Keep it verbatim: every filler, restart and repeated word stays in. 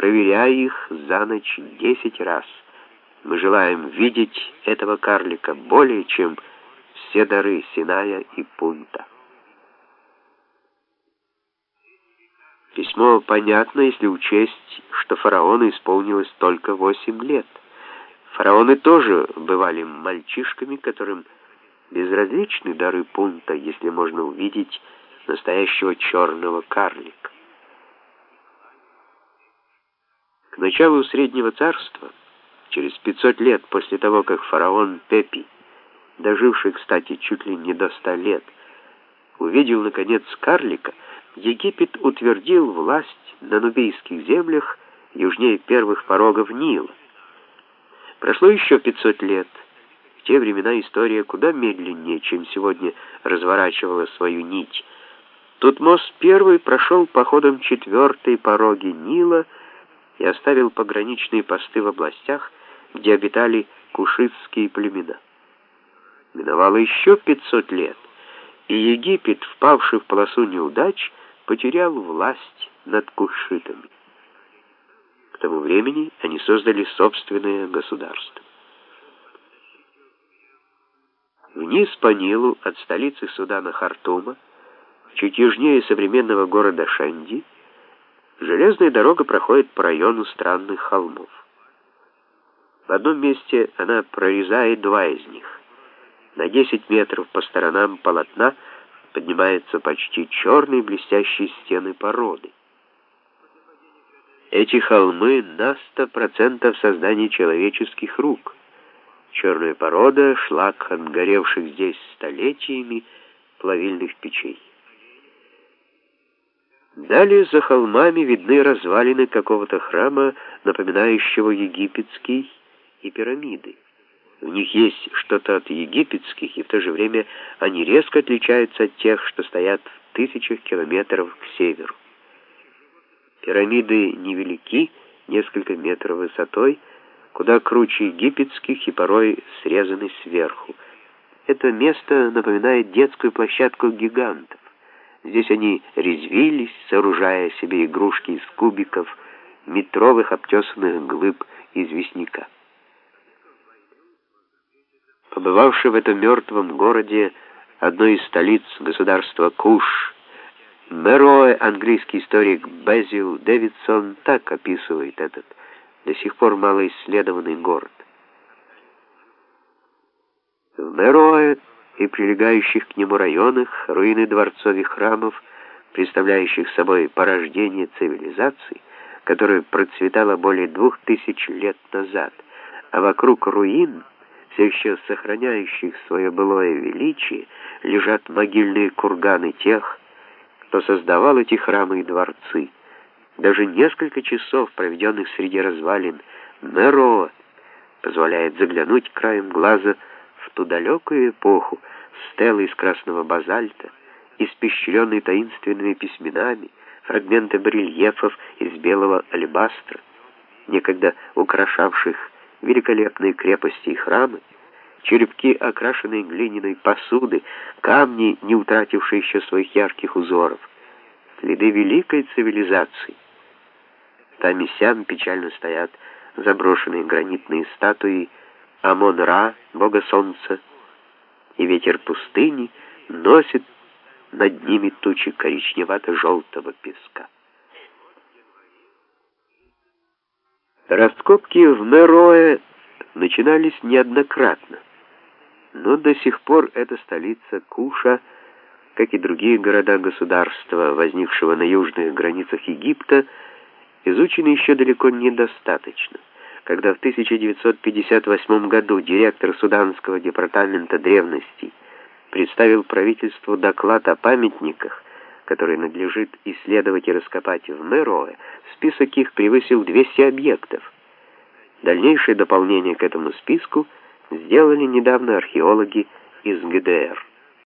проверяй их за ночь десять раз. Мы желаем видеть этого карлика более, чем все дары Синая и Пунта. Письмо понятно, если учесть, что фараону исполнилось только восемь лет. Фараоны тоже бывали мальчишками, которым безразличны дары Пунта, если можно увидеть настоящего черного карлика. К началу Среднего Царства, через пятьсот лет после того, как фараон Пепи, доживший, кстати, чуть ли не до ста лет, увидел, наконец, карлика, Египет утвердил власть на нубийских землях южнее первых порогов Нила. Прошло еще пятьсот лет. В те времена история куда медленнее, чем сегодня разворачивала свою нить. Тутмос I прошел походом четвертой пороги Нила и оставил пограничные посты в областях, где обитали кушитские племена. Миновало еще пятьсот лет, и Египет, впавший в полосу неудач, потерял власть над кушитами. К тому времени они создали собственное государство. Вниз по Нилу от столицы Судана Хартума, чуть южнее современного города Шанди, железная дорога проходит по району странных холмов. В одном месте она прорезает два из них. На десять метров по сторонам полотна поднимаются почти черные блестящие стены породы. Эти холмы на сто процентов создание человеческих рук. Черная порода — шлак отгоревших здесь столетиями плавильных печей. Далее за холмами видны развалины какого-то храма, напоминающего египетский, и пирамиды. В них есть что-то от египетских, и в то же время они резко отличаются от тех, что стоят в тысячах километров к северу. Пирамиды невелики, несколько метров высотой, куда круче египетских и порой срезаны сверху. Это место напоминает детскую площадку гигантов. Здесь они резвились, сооружая себе игрушки из кубиков, метровых обтесанных глыб известняка. Побывавший в этом мертвом городе, одной из столиц государства Куш, Мероэ, английский историк Безил Дэвидсон так описывает этот до сих пор малоисследованный город. В Мероэ и прилегающих к нему районах руины дворцов и храмов, представляющих собой порождение цивилизации, которая процветала более двух тысяч лет назад, а вокруг руин, все еще сохраняющих свое былое величие, лежат могильные курганы тех, кто создавал эти храмы и дворцы. Даже несколько часов, проведенных среди развалин Мероэ, позволяет заглянуть краем глаза в ту далекую эпоху, стелы из красного базальта, испещренные таинственными письменами, фрагменты барельефов из белого алебастра, некогда украшавших великолепные крепости и храмы, черепки, окрашенные глиняной посуды, камни, не утратившие еще своих ярких узоров, следы великой цивилизации. Там и сям печально стоят заброшенные гранитные статуи Амон-Ра, бога солнца, и ветер пустыни носит над ними тучи коричневато-желтого песка. Раскопки в Мероэ начинались неоднократно, но до сих пор эта столица Куша, как и другие города-государства, возникшего на южных границах Египта, изучены еще далеко недостаточно. Когда в тысяча девятьсот пятьдесят восьмом году директор Суданского департамента древностей представил правительству доклад о памятниках, который надлежит исследовать и раскопать в Мероэ, список их превысил двести объектов. Дальнейшее дополнение к этому списку сделали недавно археологи из ГДР.